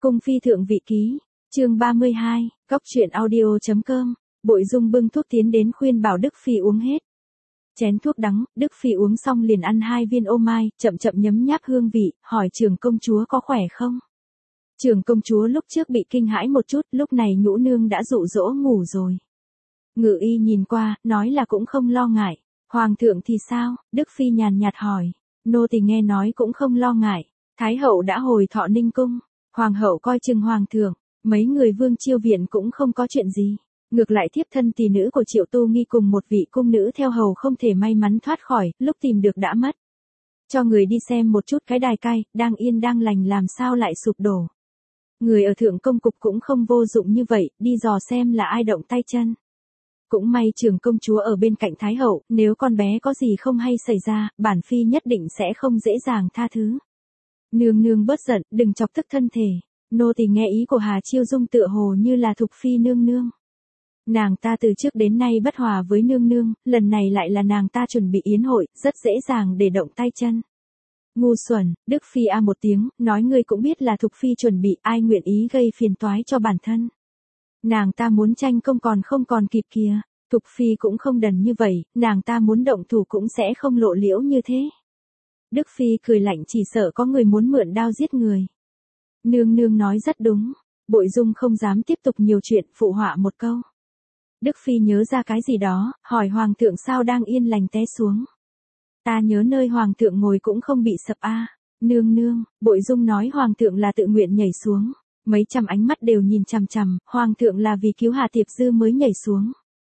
Cung phi thượng vị ký, chương 32, cóc truyện audio.com, Bội Dung bưng thuốc tiến đến khuyên bảo Đức Phi uống hết. Chén thuốc đắng, Đức Phi uống xong liền ăn 2 viên ô mai, chậm chậm nhấm nháp hương vị, hỏi trưởng công chúa có khỏe không? Trưởng công chúa lúc trước bị kinh hãi một chút, lúc này nhũ nương đã dụ dỗ ngủ rồi. Ngự y nhìn qua, nói là cũng không lo ngại. Hoàng thượng thì sao? Đức Phi nhàn nhạt hỏi. Nô tỳ nghe nói cũng không lo ngại. Thái hậu đã hồi Thọ Ninh cung. Hoàng hậu coi chừng hoàng thượng. Mấy người vương chiêu viện cũng không có chuyện gì. Ngược lại thiếp thân tỷ nữ của Triệu Tu Nghi cùng một vị cung nữ theo hầu không thể may mắn thoát khỏi, lúc tìm được đã mất. Cho người đi xem một chút cái đài cai, đang yên đang lành làm sao lại sụp đổ. Người ở thượng công cục cũng không vô dụng như vậy, đi dò xem là ai động tay chân. Cũng may trưởng công chúa ở bên cạnh Thái hậu, nếu con bé có gì không hay xảy ra, bản phi nhất định sẽ không dễ dàng tha thứ. Nương nương bớt giận, đừng chọc tức thân thể. Nô tỳ nghe ý của Hà Chiêu Dung tựa hồ như là Thục Phi nương nương. Nàng ta từ trước đến nay bất hòa với nương nương, lần này lại là nàng ta chuẩn bị yến hội, rất dễ dàng để động tay chân. Ngu xuẩn, Đức Phi a một tiếng, nói ngươi cũng biết là Thục Phi chuẩn bị, ai nguyện ý gây phiền toái cho bản thân. Nàng ta muốn tranh công còn không còn kịp kìa, Thục Phi cũng không đần như vậy, nàng ta muốn động thủ cũng sẽ không lộ liễu như thế. Đức Phi cười lạnh chỉ sợ có người muốn mượn đao giết người. Nương nương nói rất đúng, Bội Dung không dám tiếp tục nhiều chuyện, phụ họa một câu. Đức Phi nhớ ra cái gì đó, hỏi hoàng thượng sao đang yên lành té xuống. Ta nhớ nơi hoàng thượng ngồi cũng không bị sập a. Nương nương, Bội Dung nói hoàng thượng là tự nguyện nhảy xuống. Mấy trăm ánh mắt đều nhìn chằm chằm, hoàng thượng là vì cứu Hà Tiệp Dư mới nhảy xuống.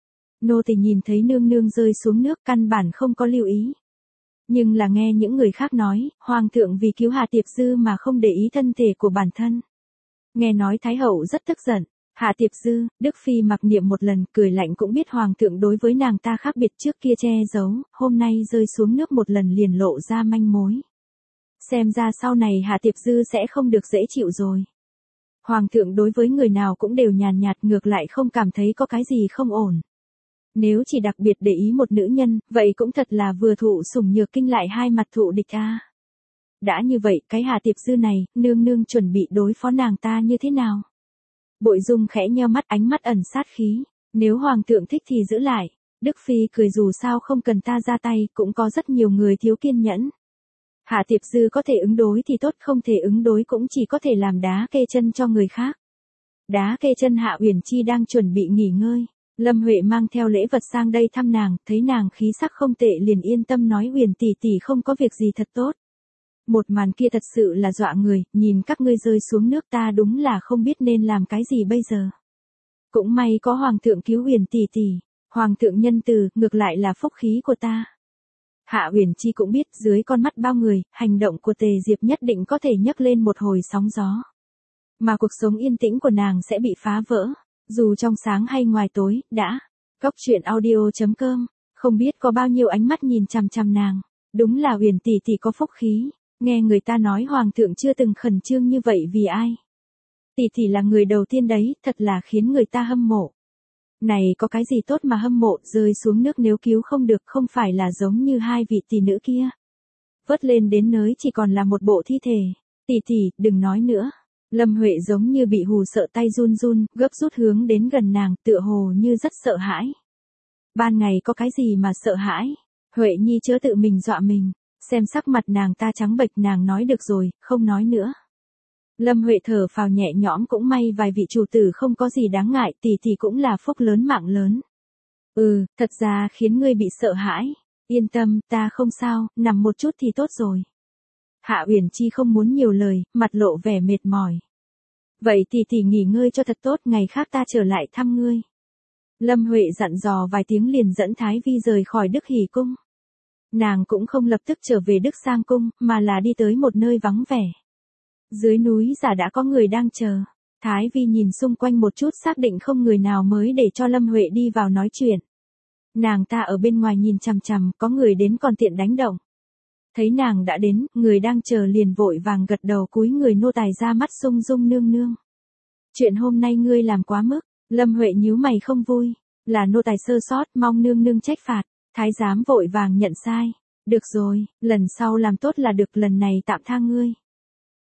Nô tỳ nhìn thấy nương nương rơi xuống nước căn bản không có lưu ý. Nhưng là nghe những người khác nói, hoàng thượng vì cứu Hà Tiệp Dư mà không để ý thân thể của bản thân. Nghe nói Thái hậu rất tức giận. Hà Tiệp Dư, Đức Phi mặc niệm một lần, cười lạnh cũng biết hoàng thượng đối với nàng ta khác biệt, trước kia che giấu, hôm nay rơi xuống nước một lần liền lộ ra manh mối. Xem ra sau này Hà Tiệp Dư sẽ không được dễ chịu rồi. Hoàng thượng đối với người nào cũng đều nhàn nhạt, ngược lại không cảm thấy có cái gì không ổn. Nếu chỉ đặc biệt để ý một nữ nhân, vậy cũng thật là vừa thụ sủng nhược kinh lại hai mặt thụ địch a. Đã như vậy, cái Hà Tiệp Dư này, nương nương chuẩn bị đối phó nàng ta như thế nào? Bội Dung khẽ nheo mắt, ánh mắt ẩn sát khí. Nếu hoàng thượng thích thì giữ lại. Đức Phi cười, dù sao không cần ta ra tay, cũng có rất nhiều người thiếu kiên nhẫn. Hạ Tiệp Dư có thể ứng đối thì tốt, không thể ứng đối cũng chỉ có thể làm đá kê chân cho người khác. Đá kê chân Hạ Uyển Chi đang chuẩn bị nghỉ ngơi. Lâm Huệ mang theo lễ vật sang đây thăm nàng, thấy nàng khí sắc không tệ liền yên tâm nói Uyển tỷ tỷ không có việc gì thật tốt. Một màn kia thật sự là dọa người, nhìn các ngươi rơi xuống nước ta đúng là không biết nên làm cái gì bây giờ. Cũng may có hoàng thượng cứu Uyển tỷ tỷ, hoàng thượng nhân từ, ngược lại là phúc khí của ta. Hạ Uyển Chi cũng biết dưới con mắt bao người, hành động của Tề Diệp nhất định có thể nhấc lên một hồi sóng gió. Mà cuộc sống yên tĩnh của nàng sẽ bị phá vỡ, dù trong sáng hay ngoài tối, đã. Cóc truyện audio.com, không biết có bao nhiêu ánh mắt nhìn chằm chằm nàng, đúng là Uyển tỷ tỷ có phúc khí. Nghe người ta nói hoàng thượng chưa từng khẩn trương như vậy vì ai. Tỷ tỷ là người đầu tiên đấy, thật là khiến người ta hâm mộ. Này có cái gì tốt mà hâm mộ, rơi xuống nước nếu cứu không được không phải là giống như hai vị tỷ nữ kia. Vớt lên đến nới chỉ còn là một bộ thi thể. Tỷ tỷ, đừng nói nữa. Lâm Huệ giống như bị hù sợ, tay run run, gấp rút hướng đến gần nàng, tựa hồ như rất sợ hãi. Ban ngày có cái gì mà sợ hãi? Huệ Nhi chớ tự mình dọa mình. Xem sắc mặt nàng ta trắng bệch, nàng nói được rồi, không nói nữa. Lâm Huệ thở phào nhẹ nhõm, cũng may vài vị chủ tử không có gì đáng ngại, tỷ tỷ cũng là phúc lớn mạng lớn. Thật ra khiến ngươi bị sợ hãi. Yên tâm, ta không sao, nằm một chút thì tốt rồi. Hạ Uyển Chi không muốn nhiều lời, mặt lộ vẻ mệt mỏi. Vậy tỷ tỷ nghỉ ngơi cho thật tốt, ngày khác ta trở lại thăm ngươi. Lâm Huệ dặn dò vài tiếng liền dẫn Thái Vi rời khỏi Đức Hỷ cung. Nàng cũng không lập tức trở về Đức Sang cung, mà là đi tới một nơi vắng vẻ. Dưới núi giả đã có người đang chờ. Thái Vi nhìn xung quanh một chút, xác định không người nào mới để cho Lâm Huệ đi vào nói chuyện. Nàng ta ở bên ngoài nhìn chằm chằm, có người đến còn tiện đánh động. Thấy nàng đã đến, người đang chờ liền vội vàng gật đầu cúi người nô tài ra mắt Dung Dung nương nương. Chuyện hôm nay ngươi làm quá mức. Lâm Huệ nhíu mày không vui. Là nô tài sơ sót, mong nương nương trách phạt. Thái giám vội vàng nhận sai. Được rồi, lần sau làm tốt là được, lần này tạm tha ngươi.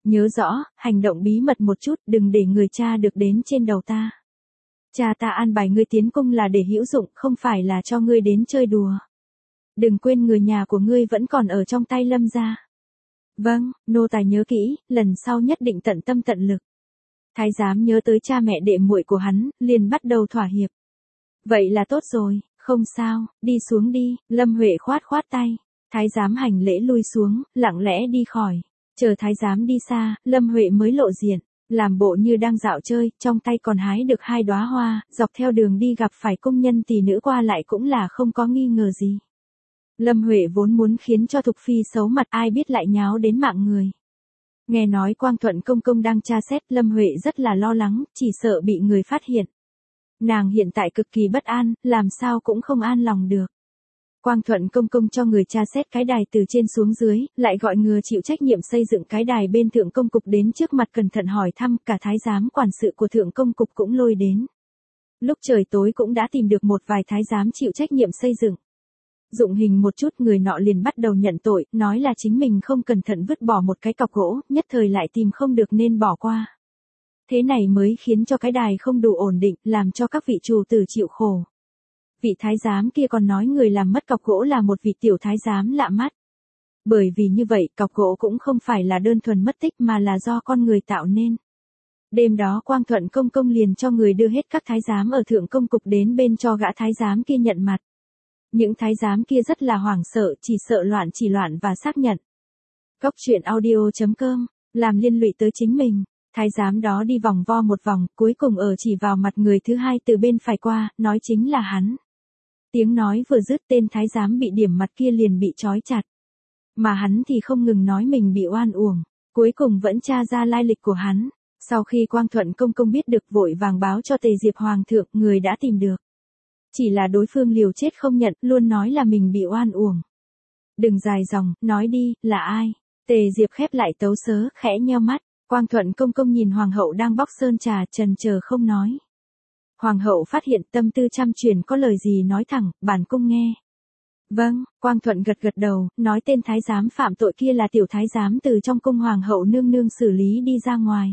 Nhớ rõ, hành động bí mật một chút, đừng để người cha được đến trên đầu ta. Cha ta an bài ngươi tiến cung là để hữu dụng, không phải là cho ngươi đến chơi đùa. Đừng quên người nhà của ngươi vẫn còn ở trong tay Lâm gia. Vâng, nô tài nhớ kỹ, lần sau nhất định tận tâm tận lực. Thái giám nhớ tới cha mẹ đệ muội của hắn, liền bắt đầu thỏa hiệp. Vậy là tốt rồi, không sao, đi xuống đi, Lâm Huệ khoát khoát tay. Thái giám hành lễ lui xuống, lặng lẽ đi khỏi. Chờ thái giám đi xa, Lâm Huệ mới lộ diện, làm bộ như đang dạo chơi, trong tay còn hái được 2 đóa hoa, dọc theo đường đi gặp phải công nhân tỷ nữ qua lại cũng là không có nghi ngờ gì. Lâm Huệ vốn muốn khiến cho Thục Phi xấu mặt, ai biết lại nháo đến mạng người. Nghe nói Quang Thuận công công đang tra xét, Lâm Huệ rất là lo lắng, chỉ sợ bị người phát hiện. Nàng hiện tại cực kỳ bất an, làm sao cũng không an lòng được. Quang Thuận công công cho người tra xét cái đài từ trên xuống dưới, lại gọi người chịu trách nhiệm xây dựng cái đài bên thượng công cục đến trước mặt cẩn thận hỏi thăm, cả thái giám quản sự của thượng công cục cũng lôi đến. Lúc trời tối cũng đã tìm được một vài thái giám chịu trách nhiệm xây dựng. Dụng hình một chút, người nọ liền bắt đầu nhận tội, nói là chính mình không cẩn thận vứt bỏ một cái cọc gỗ, nhất thời lại tìm không được nên bỏ qua. Thế này mới khiến cho cái đài không đủ ổn định, làm cho các vị chủ tử chịu khổ. Vị thái giám kia còn nói người làm mất cọc gỗ là một vị tiểu thái giám lạ mắt. Bởi vì như vậy, cọc gỗ cũng không phải là đơn thuần mất tích mà là do con người tạo nên. Đêm đó Quang Thuận công công liền cho người đưa hết các thái giám ở thượng công cục đến bên cho gã thái giám kia nhận mặt. Những thái giám kia rất là hoảng sợ, chỉ sợ loạn chỉ loạn và xác nhận. Cốc truyện audio.com, làm liên lụy tới chính mình. Thái giám đó đi vòng vo một vòng, cuối cùng ở chỉ vào mặt người thứ hai từ bên phải qua, nói chính là hắn. Tiếng nói vừa dứt, tên thái giám bị điểm mặt kia liền bị trói chặt. Mà hắn thì không ngừng nói mình bị oan uổng, cuối cùng vẫn tra ra lai lịch của hắn. Sau khi Quang Thuận công công biết được, vội vàng báo cho Tề Diệp hoàng thượng, người đã tìm được. Chỉ là đối phương liều chết không nhận, luôn nói là mình bị oan uổng. Đừng dài dòng, nói đi, là ai? Tề Diệp khép lại tấu sớ, khẽ nheo mắt. Quang Thuận công công nhìn hoàng hậu đang bóc sơn trà, chần chờ không nói. Hoàng hậu phát hiện tâm tư trăm chuyển, có lời gì nói thẳng, bản cung nghe. Vâng, Quang Thuận gật gật đầu, nói tên thái giám phạm tội kia là tiểu thái giám từ trong cung hoàng hậu nương nương xử lý đi ra ngoài.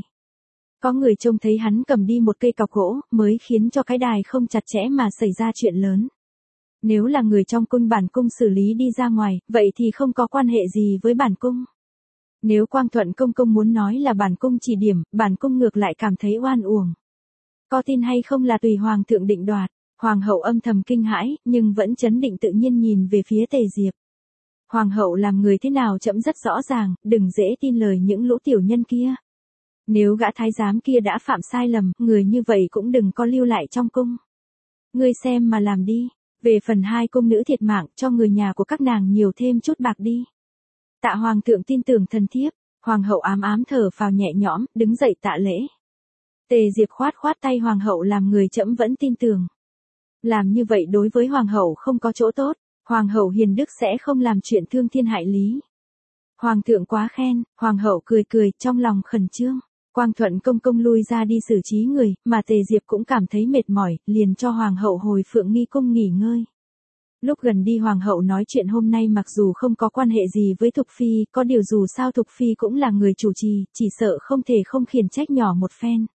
Có người trông thấy hắn cầm đi một cây cọc gỗ, mới khiến cho cái đài không chặt chẽ mà xảy ra chuyện lớn. Nếu là người trong cung bản cung xử lý đi ra ngoài, vậy thì không có quan hệ gì với bản cung. Nếu Quang Thuận công công muốn nói là bản cung chỉ điểm, bản cung ngược lại cảm thấy oan uổng. Có tin hay không là tùy hoàng thượng định đoạt. Hoàng hậu âm thầm kinh hãi, nhưng vẫn trấn định tự nhiên nhìn về phía Tề Diệp. Hoàng hậu làm người thế nào trẫm rất rõ ràng, đừng dễ tin lời những lũ tiểu nhân kia. Nếu gã thái giám kia đã phạm sai lầm, người như vậy cũng đừng có lưu lại trong cung. Ngươi xem mà làm đi, về phần 2 cung nữ thiệt mạng, cho người nhà của các nàng nhiều thêm chút bạc đi. Tạ hoàng thượng tin tưởng thần thiếp. Hoàng hậu ám ám thở phào nhẹ nhõm, đứng dậy tạ lễ. Tề Diệp khoát khoát tay, hoàng hậu làm người trẫm vẫn tin tưởng. Làm như vậy đối với hoàng hậu không có chỗ tốt, hoàng hậu hiền đức sẽ không làm chuyện thương thiên hại lý. Hoàng thượng quá khen, hoàng hậu cười cười, trong lòng khẩn trương. Quang Thuận công công lui ra đi xử trí người, mà Tề Diệp cũng cảm thấy mệt mỏi, liền cho hoàng hậu hồi Phượng Nghi cung nghỉ ngơi. Lúc gần đi hoàng hậu nói chuyện hôm nay mặc dù không có quan hệ gì với Thục Phi, có điều dù sao Thục Phi cũng là người chủ trì, chỉ sợ không thể không khiển trách nhỏ một phen.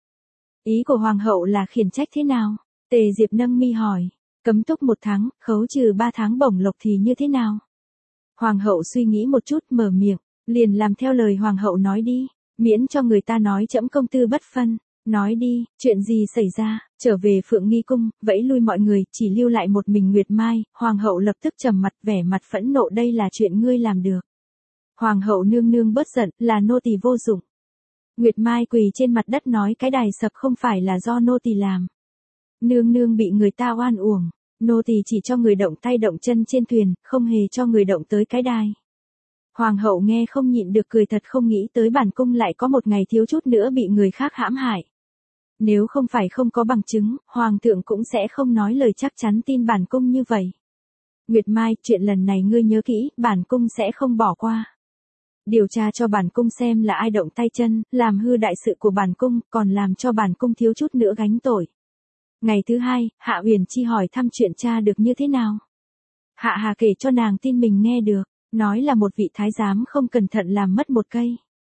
Ý của hoàng hậu là khiển trách thế nào? Tề Diệp nâng mi hỏi. Cấm túc 1 tháng, khấu trừ 3 tháng bổng lộc thì như thế nào? Hoàng hậu suy nghĩ một chút, mở miệng, liền làm theo lời hoàng hậu nói đi, miễn cho người ta nói trẫm công tư bất phân. Nói đi, chuyện gì xảy ra? Trở về Phượng Nghi cung, vẫy lui mọi người, chỉ lưu lại một mình Nguyệt Mai. Hoàng hậu lập tức trầm mặt, vẻ mặt phẫn nộ, đây là chuyện ngươi làm được. Hoàng hậu nương nương bớt giận, là nô tỳ vô dụng. Nguyệt Mai quỳ trên mặt đất nói, cái đài sập không phải là do nô tỳ làm. Nương nương bị người ta oan uổng, nô tỳ chỉ cho người động tay động chân trên thuyền, không hề cho người động tới cái đài. Hoàng hậu nghe không nhịn được cười, thật không nghĩ tới bản cung lại có một ngày thiếu chút nữa bị người khác hãm hại. Nếu không phải không có bằng chứng, hoàng thượng cũng sẽ không nói lời chắc chắn tin bản cung như vậy. Nguyệt Mai, chuyện lần này ngươi nhớ kỹ, bản cung sẽ không bỏ qua. Điều tra cho bản cung xem là ai động tay chân, làm hư đại sự của bản cung, còn làm cho bản cung thiếu chút nữa gánh tội. Ngày thứ 2, Hạ Huyền Chi hỏi thăm chuyện cha được như thế nào. Hạ Hà kể cho nàng tin mình nghe được, nói là một vị thái giám không cẩn thận làm mất một cây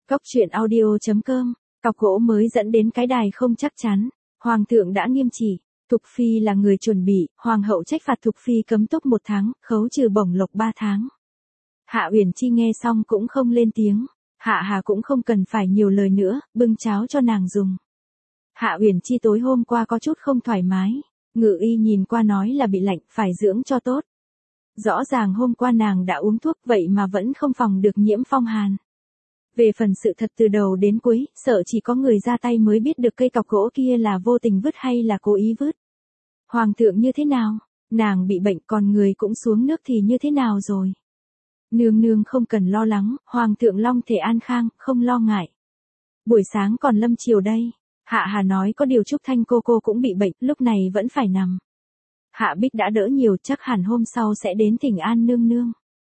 Cốc truyện audio.com, cọc gỗ mới dẫn đến cái đài không chắc chắn. Hoàng thượng đã nghiêm chỉ, Thục Phi là người chuẩn bị, Hoàng hậu trách phạt Thục Phi cấm túc 1 tháng, khấu trừ bổng lộc 3 tháng. Hạ Uyển Chi nghe xong cũng không lên tiếng, Hạ Hà cũng không cần phải nhiều lời nữa, bưng cháo cho nàng dùng. Hạ Uyển Chi tối hôm qua có chút không thoải mái, Ngự y nhìn qua nói là bị lạnh, phải dưỡng cho tốt. Rõ ràng hôm qua nàng đã uống thuốc vậy mà vẫn không phòng được nhiễm phong hàn. Về phần sự thật từ đầu đến cuối, sợ chỉ có người ra tay mới biết được cây cọc gỗ kia là vô tình vứt hay là cố ý vứt. Hoàng thượng như thế nào? Nàng bị bệnh còn người cũng xuống nước thì như thế nào rồi? Nương nương không cần lo lắng, Hoàng thượng long thể an khang, không lo ngại. Buổi sáng còn lâm chiều đây. Hạ Hà nói có điều Trúc Thanh cô cũng bị bệnh, lúc này vẫn phải nằm. Hạ Bích đã đỡ nhiều, chắc hẳn hôm sau sẽ đến thỉnh an nương nương.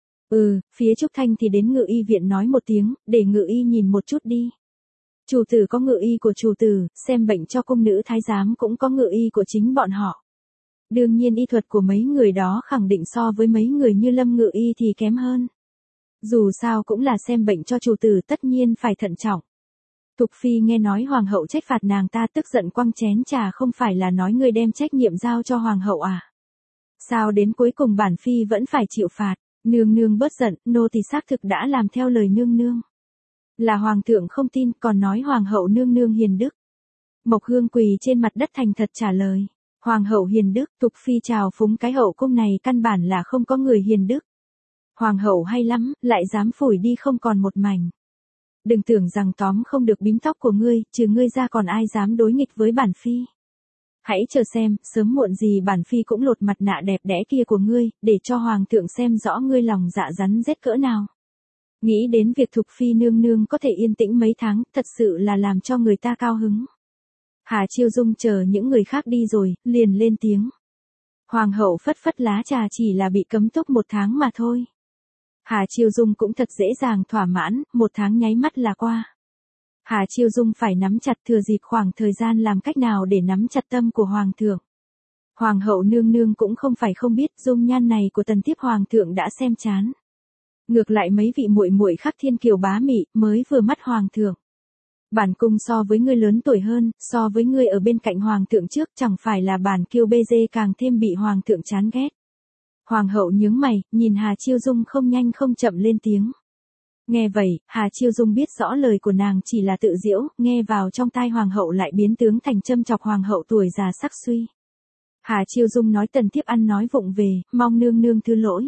Phía Trúc Thanh thì đến Ngự y viện nói một tiếng, để Ngự y nhìn một chút đi. Chủ tử có Ngự y của chủ tử, xem bệnh cho cung nữ thái giám cũng có Ngự y của chính bọn họ. Đương nhiên y thuật của mấy người đó khẳng định so với mấy người như Lâm Ngự y thì kém hơn. Dù sao cũng là xem bệnh cho chủ tử, tất nhiên phải thận trọng. Thục Phi nghe nói Hoàng hậu trách phạt nàng ta, tức giận quăng chén trà, không phải là nói ngươi đem trách nhiệm giao cho Hoàng hậu à? Sao đến cuối cùng bản Phi vẫn phải chịu phạt? Nương nương bớt giận, nô tỳ xác thực đã làm theo lời nương nương. Là Hoàng thượng không tin, còn nói Hoàng hậu nương nương hiền đức. Mộc Hương quỳ trên mặt đất thành thật trả lời. Hoàng hậu hiền đức, Thục Phi chào phúng, cái hậu cung này căn bản là không có người hiền đức. Hoàng hậu hay lắm, lại dám phủi đi không còn một mảnh. Đừng tưởng rằng tóm không được bím tóc của ngươi, trừ ngươi ra còn ai dám đối nghịch với bản Phi. Hãy chờ xem, sớm muộn gì bản Phi cũng lột mặt nạ đẹp đẽ kia của ngươi, để cho Hoàng thượng xem rõ ngươi lòng dạ rắn rết cỡ nào. Nghĩ đến việc Thục Phi nương nương có thể yên tĩnh mấy tháng, thật sự là làm cho người ta cao hứng. Hà Chiêu Dung chờ những người khác đi rồi, liền lên tiếng. Hoàng hậu phất phất lá trà, chỉ là bị cấm túc 1 tháng mà thôi. Hà Chiêu Dung cũng thật dễ dàng thỏa mãn, 1 tháng nháy mắt là qua. Hà Chiêu Dung phải nắm chặt thừa dịp khoảng thời gian làm cách nào để nắm chặt tâm của Hoàng thượng. Hoàng hậu nương nương cũng không phải không biết dung nhan này của tần thiếp Hoàng thượng đã xem chán. Ngược lại mấy vị muội muội khác thiên kiều bá mị mới vừa mắt Hoàng thượng. Bản cung so với ngươi lớn tuổi hơn, so với ngươi ở bên cạnh Hoàng thượng trước, chẳng phải là bản kiêu bê dê càng thêm bị Hoàng thượng chán ghét. Hoàng hậu nhướng mày, nhìn Hà Chiêu Dung không nhanh không chậm lên tiếng. Nghe vậy, Hà Chiêu Dung biết rõ lời của nàng chỉ là tự giễu, nghe vào trong tai Hoàng hậu lại biến tướng thành châm chọc Hoàng hậu tuổi già sắc suy. Hà Chiêu Dung nói tần thiếp ăn nói vụng về, mong nương nương thứ lỗi.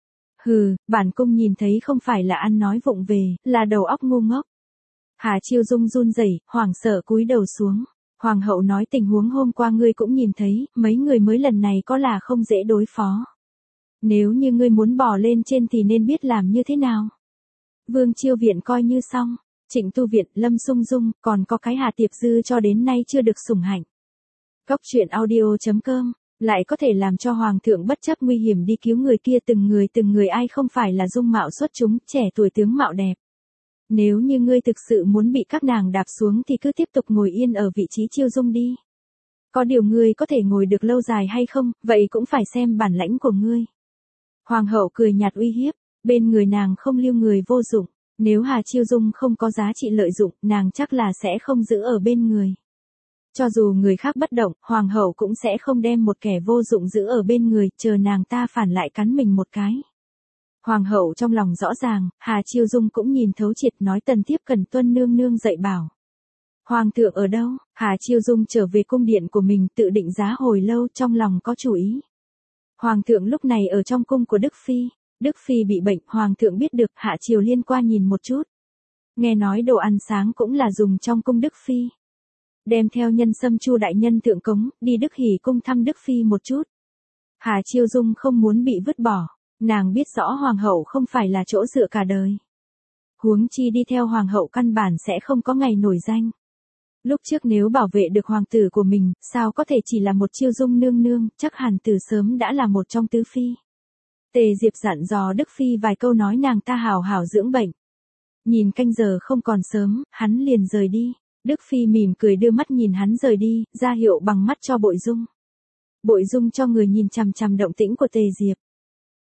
Bản cung nhìn thấy không phải là ăn nói vụng về, là đầu óc ngu ngốc. Hà Chiêu Dung run rẩy, hoảng sợ cúi đầu xuống. Hoàng hậu nói tình huống hôm qua ngươi cũng nhìn thấy, mấy người mới lần này có là không dễ đối phó. Nếu như ngươi muốn bò lên trên thì nên biết làm như thế nào. Vương Chiêu viện coi như xong, Trịnh Tu viện, Lâm Sung Dung, còn có cái Hà Tiệp Dư cho đến nay chưa được sủng hạnh. Cốc truyện audio.com, lại có thể làm cho Hoàng thượng bất chấp nguy hiểm đi cứu người kia, từng người ai không phải là dung mạo xuất chúng, trẻ tuổi tướng mạo đẹp. Nếu như ngươi thực sự muốn bị các nàng đạp xuống thì cứ tiếp tục ngồi yên ở vị trí Chiêu Dung đi. Có điều ngươi có thể ngồi được lâu dài hay không, vậy cũng phải xem bản lãnh của ngươi. Hoàng hậu cười nhạt uy hiếp, bên người nàng không lưu người vô dụng, nếu Hà Chiêu Dung không có giá trị lợi dụng, nàng chắc là sẽ không giữ ở bên người. Cho dù người khác bất động, Hoàng hậu cũng sẽ không đem một kẻ vô dụng giữ ở bên người, chờ nàng ta phản lại cắn mình một cái. Hoàng hậu trong lòng rõ ràng, Hà Chiêu Dung cũng nhìn thấu triệt, nói tần thiếp cần tuân nương nương dạy bảo. Hoàng thượng ở đâu? Hà Chiêu Dung trở về cung điện của mình, tự định giá hồi lâu, trong lòng có chủ ý. Hoàng thượng lúc này ở trong cung của Đức Phi. Đức Phi bị bệnh, Hoàng thượng biết được, hạ triều liên qua nhìn một chút. Nghe nói đồ ăn sáng cũng là dùng trong cung Đức Phi. Đem theo nhân sâm Chu đại nhân thượng cống, đi Đức Hỷ cung thăm Đức Phi một chút. Hà Chiêu Dung không muốn bị vứt bỏ, nàng biết rõ Hoàng hậu không phải là chỗ dựa cả đời. Huống chi đi theo Hoàng hậu căn bản sẽ không có ngày nổi danh. Lúc trước nếu bảo vệ được hoàng tử của mình, sao có thể chỉ là một Chiêu Dung nương nương, chắc hẳn từ sớm đã là một trong tứ phi. Tề Diệp dặn dò Đức Phi vài câu nói nàng ta hảo hảo dưỡng bệnh. Nhìn canh giờ không còn sớm, hắn liền rời đi. Đức Phi mỉm cười đưa mắt nhìn hắn rời đi, ra hiệu bằng mắt cho Bội Dung. Bội Dung cho người nhìn chằm chằm động tĩnh của Tề Diệp.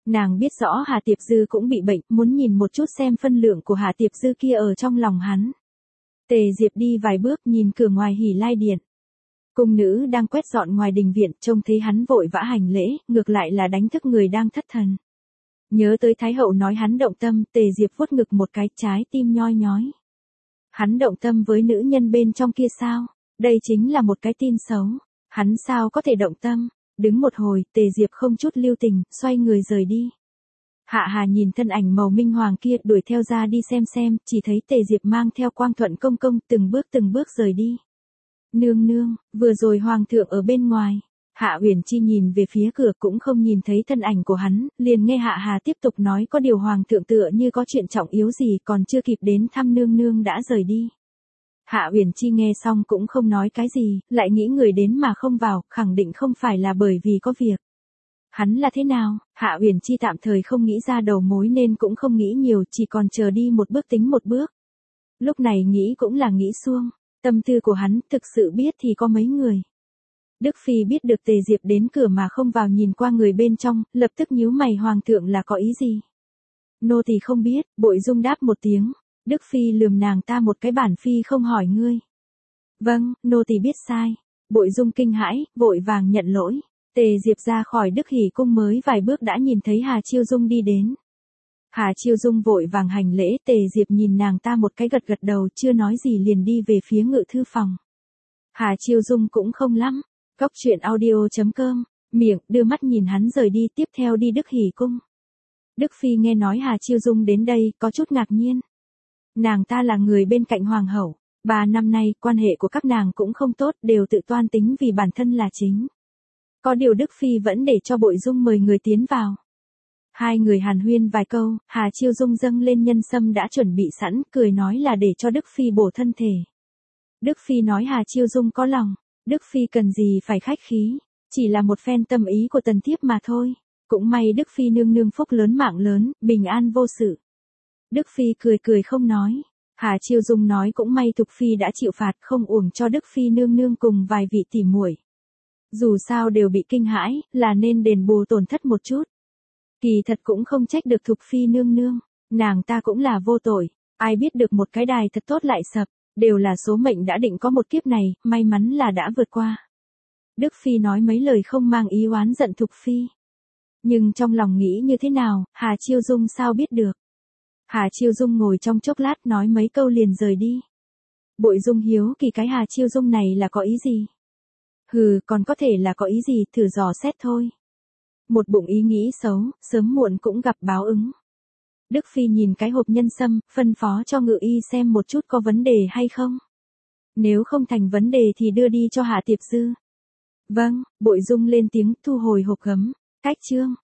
Nàng biết rõ Hà Tiệp Dư cũng bị bệnh, muốn nhìn một chút xem phân lượng của Hà Tiệp Dư kia ở trong lòng hắn. Tề Diệp đi vài bước nhìn cửa ngoài Hỉ Lai Điện. Cung nữ đang quét dọn ngoài đình viện, trông thấy hắn vội vã hành lễ, ngược lại là đánh thức người đang thất thần. Nhớ tới Thái hậu nói hắn động tâm, Tề Diệp vuốt ngực một cái, trái tim nhoi nhói. Hắn động tâm với nữ nhân bên trong kia sao? Đây chính là một cái tin xấu. Hắn sao có thể động tâm? Đứng một hồi, Tề Diệp không chút lưu tình, xoay người rời đi. Hạ Hà nhìn thân ảnh màu minh hoàng kia, đuổi theo ra đi xem, chỉ thấy Tề Diệp mang theo Quang Thuận công công từng bước rời đi. Nương nương, vừa rồi hoàng thượng ở bên ngoài. Hạ Uyển Chi nhìn về phía cửa cũng không nhìn thấy thân ảnh của hắn, liền nghe Hạ Hà tiếp tục nói có điều hoàng thượng tựa như có chuyện trọng yếu gì còn chưa kịp đến thăm nương nương đã rời đi. Hạ Uyển Chi nghe xong cũng không nói cái gì, lại nghĩ người đến mà không vào, khẳng định không phải là bởi vì có việc. Hắn là thế nào? Hạ Uyển Chi tạm thời không nghĩ ra đầu mối nên cũng không nghĩ nhiều, chỉ còn chờ đi một bước tính một bước. Lúc này nghĩ cũng là nghĩ suông, tâm tư của hắn thực sự biết thì có mấy người. Đức Phi biết được Tề Diệp đến cửa mà không vào nhìn qua người bên trong, lập tức nhíu mày, hoàng thượng là có ý gì? Nô tỳ không biết, Bội Dung đáp một tiếng. Đức Phi lườm nàng ta một cái, bản Phi không hỏi ngươi. Vâng, nô tỳ biết sai. Bội Dung kinh hãi, vội vàng nhận lỗi. Tề Diệp ra khỏi Đức Hỷ cung mới vài bước đã nhìn thấy Hà Chiêu Dung đi đến. Hà Chiêu Dung vội vàng hành lễ, Tề Diệp nhìn nàng ta một cái, gật đầu, chưa nói gì liền đi về phía ngự thư phòng. Hà Chiêu Dung cũng không lắm. Cóc truyện audio.com, miệng, đưa mắt nhìn hắn rời đi, tiếp theo đi Đức Hỷ cung. Đức Phi nghe nói Hà Chiêu Dung đến đây, có chút ngạc nhiên. Nàng ta là người bên cạnh hoàng hậu, 3 năm nay, quan hệ của các nàng cũng không tốt, đều tự toan tính vì bản thân là chính. Có điều Đức Phi vẫn để cho Bội Dung mời người tiến vào. Hai người hàn huyên vài câu, Hà Chiêu Dung dâng lên nhân sâm đã chuẩn bị sẵn, cười nói là để cho Đức Phi bổ thân thể. Đức Phi nói Hà Chiêu Dung có lòng, Đức Phi cần gì phải khách khí, chỉ là một phen tâm ý của tần thiếp mà thôi. Cũng may Đức Phi nương nương phúc lớn mạng lớn, bình an vô sự. Đức Phi cười không nói. Hà Chiêu Dung nói cũng may Thục Phi đã chịu phạt, không uổng cho Đức Phi nương nương cùng vài vị tỉ muội. Dù sao đều bị kinh hãi, là nên đền bù tổn thất một chút. Kỳ thật cũng không trách được Thục Phi nương nương, nàng ta cũng là vô tội, ai biết được một cái đài thật tốt lại sập, đều là số mệnh đã định có một kiếp này, may mắn là đã vượt qua. Đức Phi nói mấy lời không mang ý oán giận Thục Phi. Nhưng trong lòng nghĩ như thế nào, Hà Chiêu Dung sao biết được. Hà Chiêu Dung ngồi trong chốc lát nói mấy câu liền rời đi. Bội Dung hiếu kỳ cái Hà Chiêu Dung này là có ý gì? Hừ, còn có thể là có ý gì, thử dò xét thôi. Một bụng ý nghĩ xấu, sớm muộn cũng gặp báo ứng. Đức Phi nhìn cái hộp nhân sâm, phân phó cho ngự y xem một chút có vấn đề hay không. Nếu không thành vấn đề thì đưa đi cho Hạ Tiệp Dư. Vâng, Bội Dung lên tiếng thu hồi hộp gấm. Cách chương.